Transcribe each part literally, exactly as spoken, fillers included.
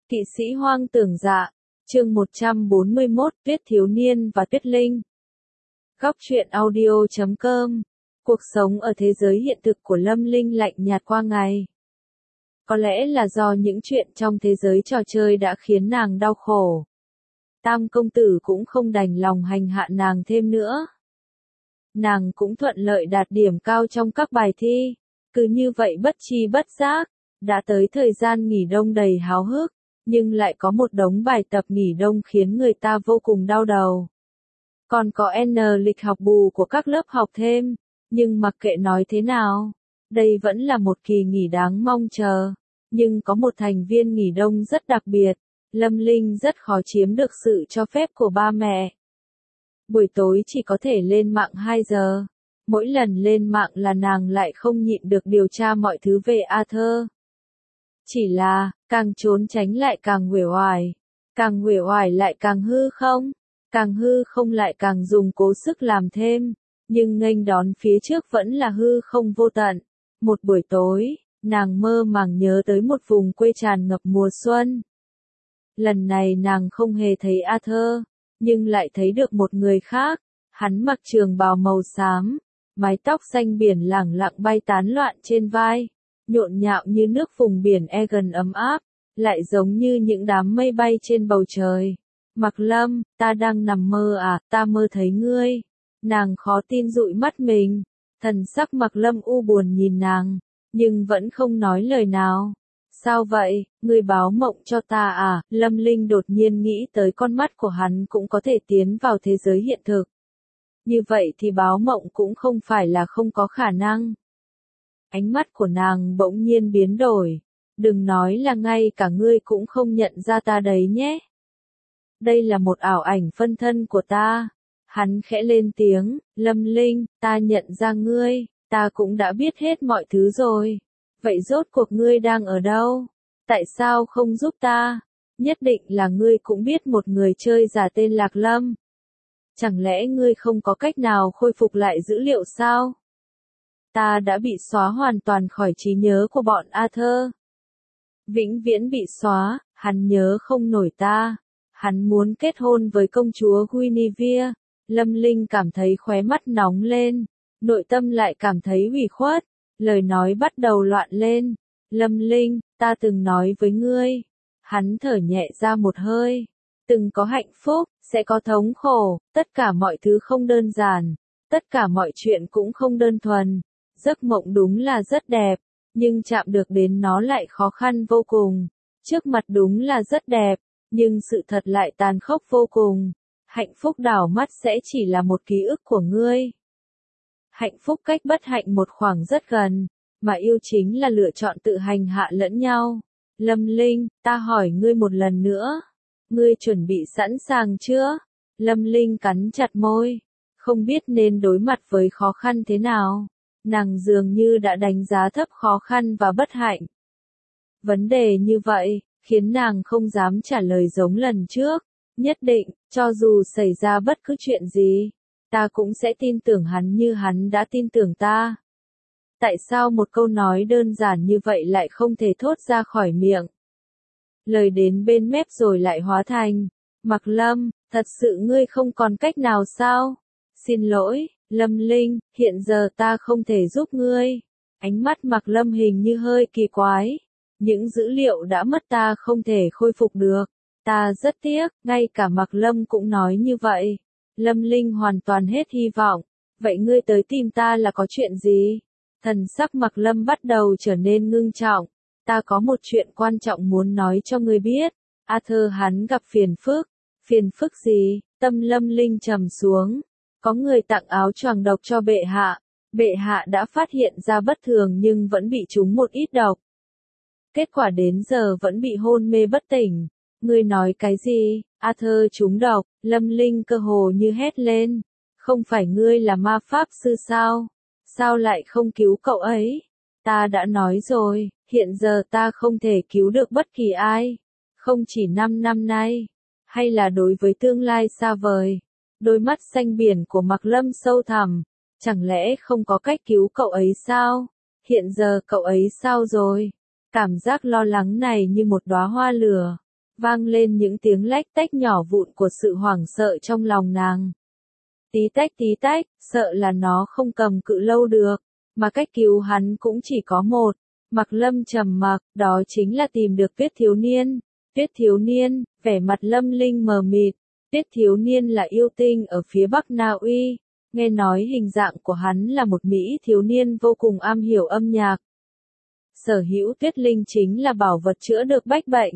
Kỵ sĩ hoang tưởng dạ, chương một trăm bốn mươi mốt, Tuyết thiếu niên và Tuyết linh. Góc truyện audio chấm com. Cuộc sống ở thế giới hiện thực của Lâm Linh lạnh nhạt qua ngày. Có lẽ là do những chuyện trong thế giới trò chơi đã khiến nàng đau khổ. Tam công tử cũng không đành lòng hành hạ nàng thêm nữa. Nàng cũng thuận lợi đạt điểm cao trong các bài thi. Cứ như vậy bất chi bất giác, đã tới thời gian nghỉ đông đầy háo hức, nhưng lại có một đống bài tập nghỉ đông khiến người ta vô cùng đau đầu. Còn có N lịch học bù của các lớp học thêm, nhưng mặc kệ nói thế nào, đây vẫn là một kỳ nghỉ đáng mong chờ. Nhưng có một thành viên nghỉ đông rất đặc biệt, Lâm Linh rất khó chiếm được sự cho phép của ba mẹ. Buổi tối chỉ có thể lên mạng hai giờ, mỗi lần lên mạng là nàng lại không nhịn được điều tra mọi thứ về Arthur. Chỉ là, càng trốn tránh lại càng uể oải, càng uể oải lại càng hư không, càng hư không lại càng dùng cố sức làm thêm, nhưng nghênh đón phía trước vẫn là hư không vô tận. Một buổi tối, nàng mơ màng nhớ tới một vùng quê tràn ngập mùa xuân. Lần này nàng không hề thấy Arthur, nhưng lại thấy được một người khác, hắn mặc trường bào màu xám, mái tóc xanh biển lẳng lặng bay tán loạn trên vai. Nhộn nhạo như nước vùng biển Egan ấm áp, lại giống như những đám mây bay trên bầu trời. Mạc Lâm, ta đang nằm mơ à, ta mơ thấy ngươi. Nàng khó tin dụi mắt mình, thần sắc Mạc Lâm u buồn nhìn nàng, nhưng vẫn không nói lời nào. Sao vậy, ngươi báo mộng cho ta à? Lâm Linh đột nhiên nghĩ tới con mắt của hắn cũng có thể tiến vào thế giới hiện thực. Như vậy thì báo mộng cũng không phải là không có khả năng. Ánh mắt của nàng bỗng nhiên biến đổi. Đừng nói là ngay cả ngươi cũng không nhận ra ta đấy nhé. Đây là một ảo ảnh phân thân của ta. Hắn khẽ lên tiếng, Lâm Linh, ta nhận ra ngươi, ta cũng đã biết hết mọi thứ rồi. Vậy rốt cuộc ngươi đang ở đâu? Tại sao không giúp ta? Nhất định là ngươi cũng biết một người chơi giả tên Lạc Lâm. Chẳng lẽ ngươi không có cách nào khôi phục lại dữ liệu sao? Ta đã bị xóa hoàn toàn khỏi trí nhớ của bọn Arthur. Vĩnh viễn bị xóa, hắn nhớ không nổi ta. Hắn muốn kết hôn với công chúa Guinevere. Lâm Linh cảm thấy khóe mắt nóng lên, nội tâm lại cảm thấy ủy khuất, lời nói bắt đầu loạn lên. Lâm Linh, ta từng nói với ngươi. Hắn thở nhẹ ra một hơi. Từng có hạnh phúc, sẽ có thống khổ, tất cả mọi thứ không đơn giản, tất cả mọi chuyện cũng không đơn thuần. Giấc mộng đúng là rất đẹp, nhưng chạm được đến nó lại khó khăn vô cùng. Trước mặt đúng là rất đẹp, nhưng sự thật lại tàn khốc vô cùng. Hạnh phúc đảo mắt sẽ chỉ là một ký ức của ngươi. Hạnh phúc cách bất hạnh một khoảng rất gần, mà yêu chính là lựa chọn tự hành hạ lẫn nhau. Lâm Linh, ta hỏi ngươi một lần nữa. Ngươi chuẩn bị sẵn sàng chưa? Lâm Linh cắn chặt môi, không biết nên đối mặt với khó khăn thế nào. Nàng dường như đã đánh giá thấp khó khăn và bất hạnh. Vấn đề như vậy, khiến nàng không dám trả lời giống lần trước. Nhất định, cho dù xảy ra bất cứ chuyện gì, ta cũng sẽ tin tưởng hắn như hắn đã tin tưởng ta. Tại sao một câu nói đơn giản như vậy lại không thể thốt ra khỏi miệng? Lời đến bên mép rồi lại hóa thành, Mạc Lâm, thật sự ngươi không còn cách nào sao? Xin lỗi, Lâm Linh, hiện giờ ta không thể giúp ngươi. Ánh mắt Mạc Lâm hình như hơi kỳ quái. Những dữ liệu đã mất ta không thể khôi phục được. Ta rất tiếc, ngay cả Mạc Lâm cũng nói như vậy. Lâm Linh hoàn toàn hết hy vọng. Vậy ngươi tới tìm ta là có chuyện gì? Thần sắc Mạc Lâm bắt đầu trở nên ngưng trọng. Ta có một chuyện quan trọng muốn nói cho ngươi biết. Arthur hắn gặp phiền phức. Phiền phức gì? Tâm Lâm Linh trầm xuống. Có người tặng áo choàng độc cho bệ hạ. Bệ hạ đã phát hiện ra bất thường nhưng vẫn bị trúng một ít độc. Kết quả đến giờ vẫn bị hôn mê bất tỉnh. Ngươi nói cái gì? Arthur trúng độc. Lâm Linh cơ hồ như hét lên. Không phải ngươi là ma pháp sư sao? Sao lại không cứu cậu ấy? Ta đã nói rồi, hiện giờ ta không thể cứu được bất kỳ ai. Không chỉ năm năm nay, hay là đối với tương lai xa vời. Đôi mắt xanh biển của Mạc Lâm sâu thẳm. Chẳng lẽ không có cách cứu cậu ấy sao? Hiện giờ cậu ấy sao rồi? Cảm giác lo lắng này như một đóa hoa lửa. vang lên những tiếng lách tách nhỏ vụn của sự hoảng sợ trong lòng nàng. Tí tách tí tách, sợ là nó không cầm cự lâu được, mà cách cứu hắn cũng chỉ có một. Mạc Lâm trầm mặc, đó chính là tìm được Tuyết thiếu niên. Tuyết thiếu niên, vẻ mặt Lâm Linh mờ mịt. Tuyết thiếu niên là yêu tinh ở phía Bắc Na Uy, nghe nói hình dạng của hắn là một mỹ thiếu niên vô cùng am hiểu âm nhạc. Sở hữu Tuyết Linh chính là bảo vật chữa được bách bệnh.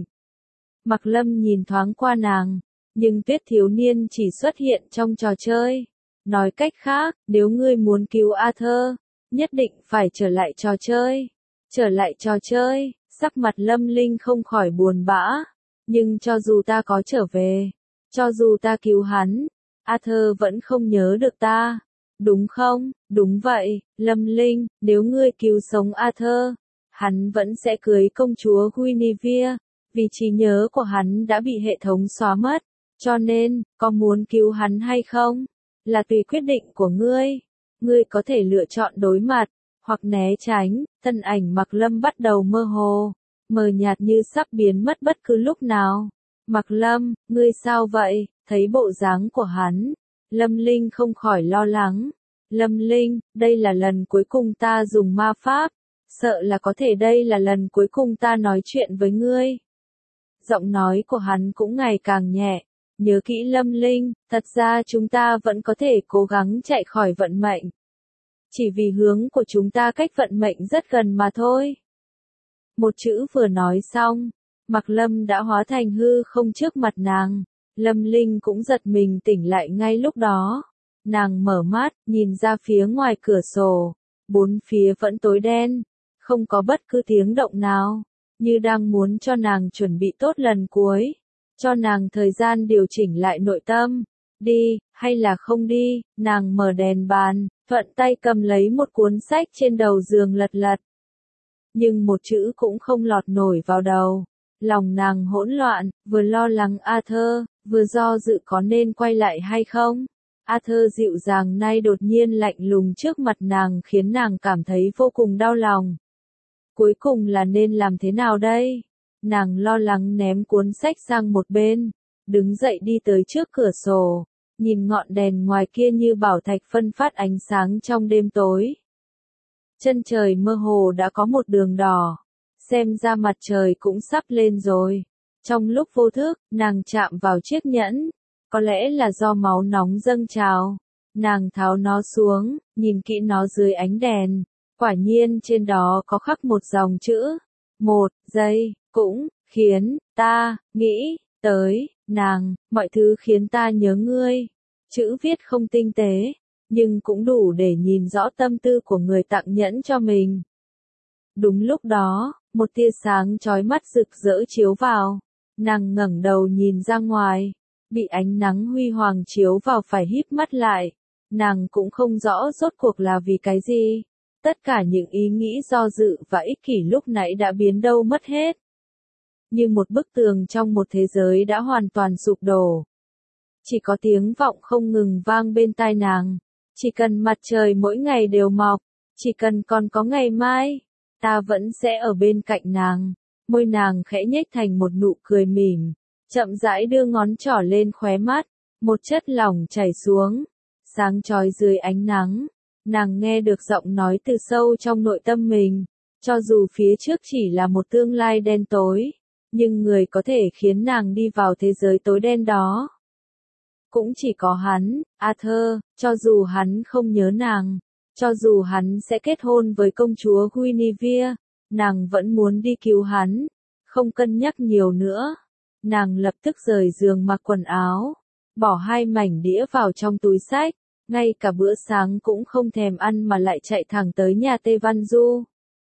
Mạc Lâm nhìn thoáng qua nàng, nhưng Tuyết thiếu niên chỉ xuất hiện trong trò chơi. Nói cách khác, nếu ngươi muốn cứu Arthur, nhất định phải trở lại trò chơi. Trở lại trò chơi, sắc mặt Lâm Linh không khỏi buồn bã. Nhưng cho dù ta có trở về, cho dù ta cứu hắn, Arthur vẫn không nhớ được ta. Đúng không? Đúng vậy, Lâm Linh, nếu ngươi cứu sống Arthur, hắn vẫn sẽ cưới công chúa Guinevere, vì trí nhớ của hắn đã bị hệ thống xóa mất. Cho nên, có muốn cứu hắn hay không? Là tùy quyết định của ngươi. Ngươi có thể lựa chọn đối mặt, hoặc né tránh. Thân ảnh Mạc Lâm bắt đầu mơ hồ, mờ nhạt như sắp biến mất bất cứ lúc nào. Mạc Lâm, ngươi sao vậy? Thấy bộ dáng của hắn, Lâm Linh không khỏi lo lắng. Lâm Linh, đây là lần cuối cùng ta dùng ma pháp. Sợ là có thể đây là lần cuối cùng ta nói chuyện với ngươi. Giọng nói của hắn cũng ngày càng nhẹ. Nhớ kỹ Lâm Linh, thật ra chúng ta vẫn có thể cố gắng chạy khỏi vận mệnh. Chỉ vì hướng của chúng ta cách vận mệnh rất gần mà thôi. Một chữ vừa nói xong, Mạc Lâm đã hóa thành hư không trước mặt nàng. Lâm Linh cũng giật mình tỉnh lại ngay lúc đó. Nàng mở mắt, nhìn ra phía ngoài cửa sổ. Bốn phía vẫn tối đen, không có bất cứ tiếng động nào, như đang muốn cho nàng chuẩn bị tốt lần cuối. Cho nàng thời gian điều chỉnh lại nội tâm. Đi, hay là không đi, nàng mở đèn bàn, thuận tay cầm lấy một cuốn sách trên đầu giường lật lật. Nhưng một chữ cũng không lọt nổi vào đầu. Lòng nàng hỗn loạn, vừa lo lắng Arthur, vừa do dự có nên quay lại hay không. Arthur dịu dàng nay đột nhiên lạnh lùng trước mặt nàng khiến nàng cảm thấy vô cùng đau lòng. Cuối cùng là nên làm thế nào đây? Nàng lo lắng ném cuốn sách sang một bên, đứng dậy đi tới trước cửa sổ, nhìn ngọn đèn ngoài kia như bảo thạch phân phát ánh sáng trong đêm tối. Chân trời mơ hồ đã có một đường đỏ, xem ra mặt trời cũng sắp lên rồi. Trong lúc vô thức, nàng chạm vào chiếc nhẫn, có lẽ là do máu nóng dâng trào. Nàng tháo nó xuống, nhìn kỹ nó dưới ánh đèn, quả nhiên trên đó có khắc một dòng chữ. Một giây, cũng khiến ta nghĩ tới nàng, mọi thứ khiến ta nhớ ngươi. Chữ viết không tinh tế, nhưng cũng đủ để nhìn rõ tâm tư của người tặng nhẫn cho mình. Đúng lúc đó, một tia sáng chói mắt rực rỡ chiếu vào. Nàng ngẩng đầu nhìn ra ngoài, bị ánh nắng huy hoàng chiếu vào phải híp mắt lại. Nàng cũng không rõ rốt cuộc là vì cái gì. Tất cả những ý nghĩ do dự và ích kỷ lúc nãy đã biến đâu mất hết. Như một bức tường trong một thế giới đã hoàn toàn sụp đổ. Chỉ có tiếng vọng không ngừng vang bên tai nàng. Chỉ cần mặt trời mỗi ngày đều mọc, chỉ cần còn có ngày mai, ta vẫn sẽ ở bên cạnh nàng. Môi nàng khẽ nhếch thành một nụ cười mỉm, chậm rãi đưa ngón trỏ lên khóe mắt, một chất lỏng chảy xuống, sáng chói dưới ánh nắng. Nàng nghe được giọng nói từ sâu trong nội tâm mình, cho dù phía trước chỉ là một tương lai đen tối, nhưng người có thể khiến nàng đi vào thế giới tối đen đó cũng chỉ có hắn, Arthur. Cho dù hắn không nhớ nàng, cho dù hắn sẽ kết hôn với công chúa Guinevere, nàng vẫn muốn đi cứu hắn, không cân nhắc nhiều nữa. Nàng lập tức rời giường mặc quần áo, bỏ hai mảnh đĩa vào trong túi xách, ngay cả bữa sáng cũng không thèm ăn mà lại chạy thẳng tới nhà Tê Văn Du.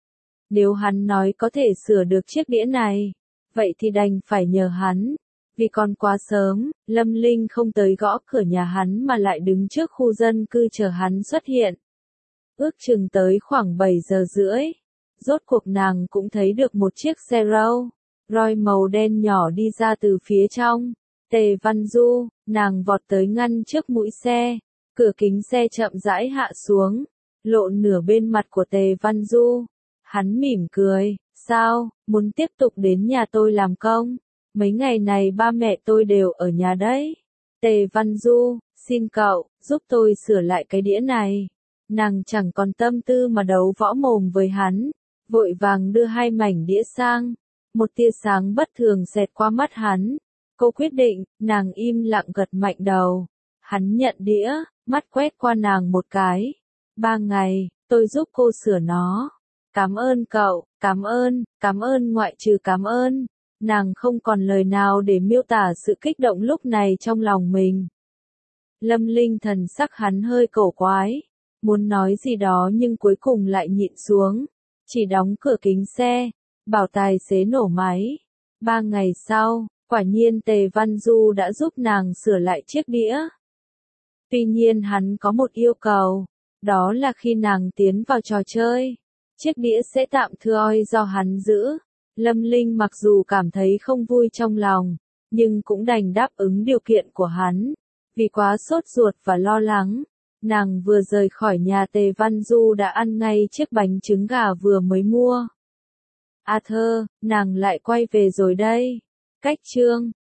Nếu hắn nói có thể sửa được chiếc đĩa này, vậy thì đành phải nhờ hắn. Vì còn quá sớm, Lâm Linh không tới gõ cửa nhà hắn mà lại đứng trước khu dân cư chờ hắn xuất hiện. Ước chừng tới khoảng bảy giờ rưỡi, rốt cuộc nàng cũng thấy được một chiếc xe Rolls Royce màu đen nhỏ đi ra từ phía trong. Tề Văn Du, nàng vọt tới ngăn trước mũi xe, cửa kính xe chậm rãi hạ xuống, lộ nửa bên mặt của Tề Văn Du. Hắn mỉm cười, sao, muốn tiếp tục đến nhà tôi làm công? Mấy ngày này ba mẹ tôi đều ở nhà đấy. Tề Văn Du, xin cậu, giúp tôi sửa lại cái đĩa này. Nàng chẳng còn tâm tư mà đấu võ mồm với hắn, vội vàng đưa hai mảnh đĩa sang. Một tia sáng bất thường xẹt qua mắt hắn. Cô quyết định, nàng im lặng gật mạnh đầu. Hắn nhận đĩa, mắt quét qua nàng một cái. Ba ngày, tôi giúp cô sửa nó. Cảm ơn cậu, cảm ơn, cảm ơn ngoại trừ cảm ơn. Nàng không còn lời nào để miêu tả sự kích động lúc này trong lòng mình. Lâm Linh thần sắc hắn hơi cổ quái, muốn nói gì đó nhưng cuối cùng lại nhịn xuống, chỉ đóng cửa kính xe, bảo tài xế nổ máy. Ba ngày sau, quả nhiên Tề Văn Du đã giúp nàng sửa lại chiếc đĩa. Tuy nhiên hắn có một yêu cầu, đó là khi nàng tiến vào trò chơi, chiếc đĩa sẽ tạm thời do hắn giữ. Lâm Linh mặc dù cảm thấy không vui trong lòng, nhưng cũng đành đáp ứng điều kiện của hắn. Vì quá sốt ruột và lo lắng, nàng vừa rời khỏi nhà Tề Văn Du đã ăn ngay chiếc bánh trứng gà vừa mới mua. À thơ, nàng lại quay về rồi đây. Cách chương